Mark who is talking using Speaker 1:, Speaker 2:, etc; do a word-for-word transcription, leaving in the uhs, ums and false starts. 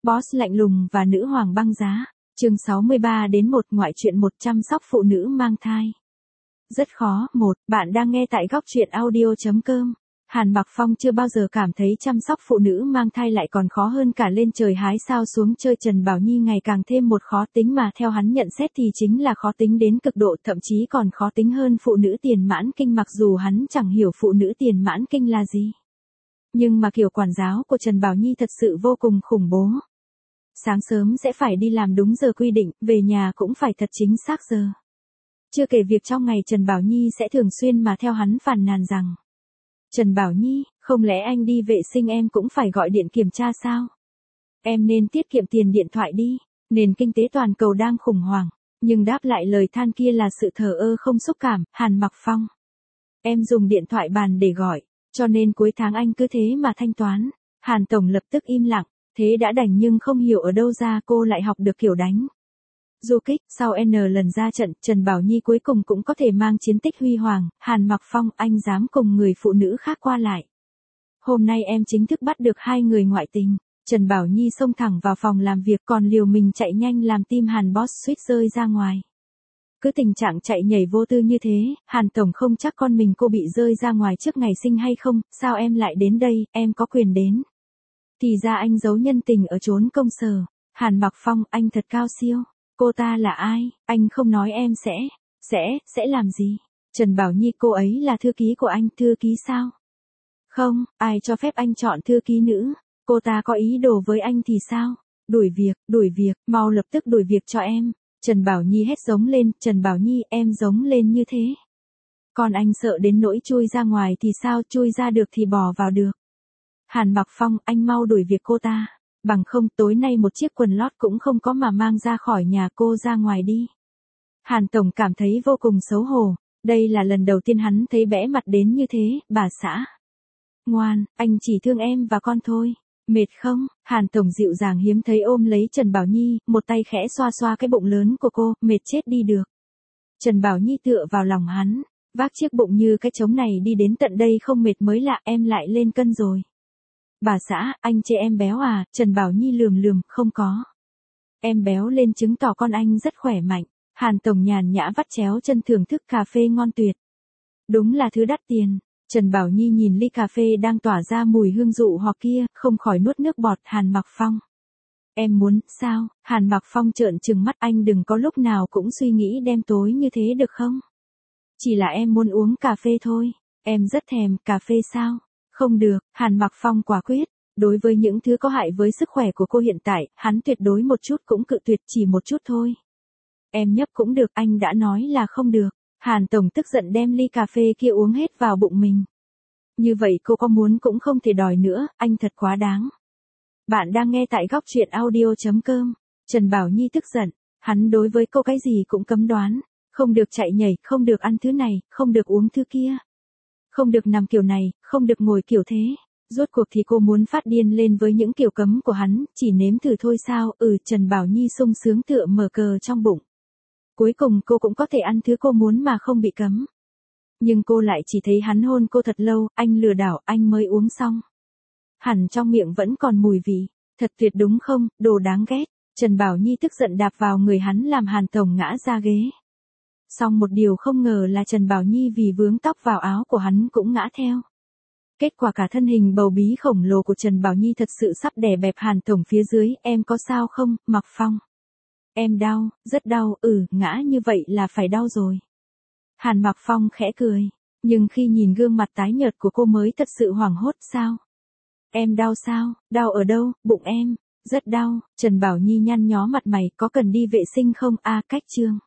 Speaker 1: Boss lạnh lùng và nữ hoàng băng giá. Chương sáu mươi ba đến một ngoại truyện một chăm sóc phụ nữ mang thai. Rất khó. Một, bạn đang nghe tại góc truyện audio chấm com. Hàn Mặc Phong chưa bao giờ cảm thấy chăm sóc phụ nữ mang thai lại còn khó hơn cả lên trời hái sao xuống chơi. Trần Bảo Nhi ngày càng thêm một khó tính mà theo hắn nhận xét thì chính là khó tính đến cực độ, thậm chí còn khó tính hơn phụ nữ tiền mãn kinh, mặc dù hắn chẳng hiểu phụ nữ tiền mãn kinh là gì. Nhưng mà kiểu quản giáo của Trần Bảo Nhi thật sự vô cùng khủng bố. Sáng sớm sẽ phải đi làm đúng giờ quy định, về nhà cũng phải thật chính xác giờ. Chưa kể việc trong ngày Trần Bảo Nhi sẽ thường xuyên mà theo hắn phàn nàn rằng: Trần Bảo Nhi, không lẽ anh đi vệ sinh em cũng phải gọi điện kiểm tra sao? Em nên tiết kiệm tiền điện thoại đi, nền kinh tế toàn cầu đang khủng hoảng. Nhưng đáp lại lời than kia là sự thờ ơ không xúc cảm. Hàn Mặc Phong: Em dùng điện thoại bàn để gọi, cho nên cuối tháng anh cứ thế mà thanh toán. Hàn Tổng lập tức im lặng, thế đã đành nhưng không hiểu ở đâu ra cô lại học được kiểu đánh du kích. Sau N lần ra trận, Trần Bảo Nhi cuối cùng cũng có thể mang chiến tích huy hoàng. Hàn Mặc Phong, anh dám cùng người phụ nữ khác qua lại. Hôm nay em chính thức bắt được hai người ngoại tình. Trần Bảo Nhi xông thẳng vào phòng làm việc còn liều mình chạy nhanh làm tim Hàn Boss suýt rơi ra ngoài. Cứ tình trạng chạy nhảy vô tư như thế, Hàn Tổng không chắc con mình cô bị rơi ra ngoài trước ngày sinh hay không. Sao em lại đến đây, em có quyền đến. Thì ra anh giấu nhân tình ở chốn công sở. Hàn Mặc Phong, anh thật cao siêu. Cô ta là ai, anh không nói em sẽ, sẽ, sẽ làm gì? Trần Bảo Nhi, cô ấy là thư ký của anh. Thư ký sao? Không, ai cho phép anh chọn thư ký nữ? Cô ta có ý đồ với anh thì sao? Đuổi việc, đuổi việc, mau lập tức đuổi việc cho em. Trần Bảo Nhi hét giống lên. Trần Bảo Nhi, em giống lên như thế. Còn anh sợ đến nỗi chui ra ngoài thì sao? Chui ra được thì bỏ vào được. Hàn Mặc Phong, anh mau đuổi việc cô ta. Bằng không tối nay một chiếc quần lót cũng không có mà mang ra khỏi nhà, cô ra ngoài đi. Hàn Tổng cảm thấy vô cùng xấu hổ. Đây là lần đầu tiên hắn thấy bẽ mặt đến như thế. Bà xã ngoan, anh chỉ thương em và con thôi. Mệt không? Hàn Tổng dịu dàng hiếm thấy ôm lấy Trần Bảo Nhi, một tay khẽ xoa xoa cái bụng lớn của cô. Mệt chết đi được. Trần Bảo Nhi tựa vào lòng hắn, vác chiếc bụng như cái trống này đi đến tận đây không mệt mới lạ. Em lại lên cân rồi. Bà xã, anh chê em béo à? Trần Bảo Nhi lườm lườm, không có. Em béo lên chứng tỏ con anh rất khỏe mạnh. Hàn Tổng nhàn nhã vắt chéo chân thưởng thức cà phê ngon tuyệt. Đúng là thứ đắt tiền. Trần Bảo Nhi nhìn ly cà phê đang tỏa ra mùi hương dụ hoặc kia, không khỏi nuốt nước bọt. Hàn Mặc Phong: Em muốn, sao? Hàn Mặc Phong trợn trừng mắt, anh đừng có lúc nào cũng suy nghĩ đêm tối như thế được không? Chỉ là em muốn uống cà phê thôi. Em rất thèm. Cà phê sao? Không được. Hàn Mặc Phong quả quyết. Đối với những thứ có hại với sức khỏe của cô hiện tại, hắn tuyệt đối một chút cũng cự tuyệt, chỉ một chút thôi. Em nhấp cũng được, anh đã nói là không được. Hàn Tổng tức giận đem ly cà phê kia uống hết vào bụng mình. Như vậy cô có muốn cũng không thể đòi nữa, anh thật quá đáng. Bạn đang nghe tại góc truyện audio chấm com. Trần Bảo Nhi tức giận, hắn đối với cô cái gì cũng cấm đoán. Không được chạy nhảy, không được ăn thứ này, không được uống thứ kia. Không được nằm kiểu này, không được ngồi kiểu thế. Rốt cuộc thì cô muốn phát điên lên với những kiểu cấm của hắn, chỉ nếm thử thôi sao? Ừ, Trần Bảo Nhi sung sướng tựa mở cờ trong bụng. Cuối cùng cô cũng có thể ăn thứ cô muốn mà không bị cấm. Nhưng cô lại chỉ thấy hắn hôn cô thật lâu, anh lừa đảo, anh mới uống xong. Hẳn trong miệng vẫn còn mùi vị. Thật tuyệt đúng không, đồ đáng ghét. Trần Bảo Nhi tức giận đạp vào người hắn làm Hàn Tổng ngã ra ghế. Song một điều không ngờ là Trần Bảo Nhi vì vướng tóc vào áo của hắn cũng ngã theo. Kết quả cả thân hình bầu bí khổng lồ của Trần Bảo Nhi thật sự sắp đè bẹp Hàn Tổng phía dưới. Em có sao không, Mặc Phong? Em đau, rất đau. Ừ, ngã như vậy là phải đau rồi. Hàn Mặc Phong khẽ cười. Nhưng khi nhìn gương mặt tái nhợt của cô mới thật sự hoảng hốt. Sao? Em đau sao? Đau ở đâu? Bụng em. Rất đau. Trần Bảo Nhi nhăn nhó mặt mày. Có cần đi vệ sinh không? A, cách chương.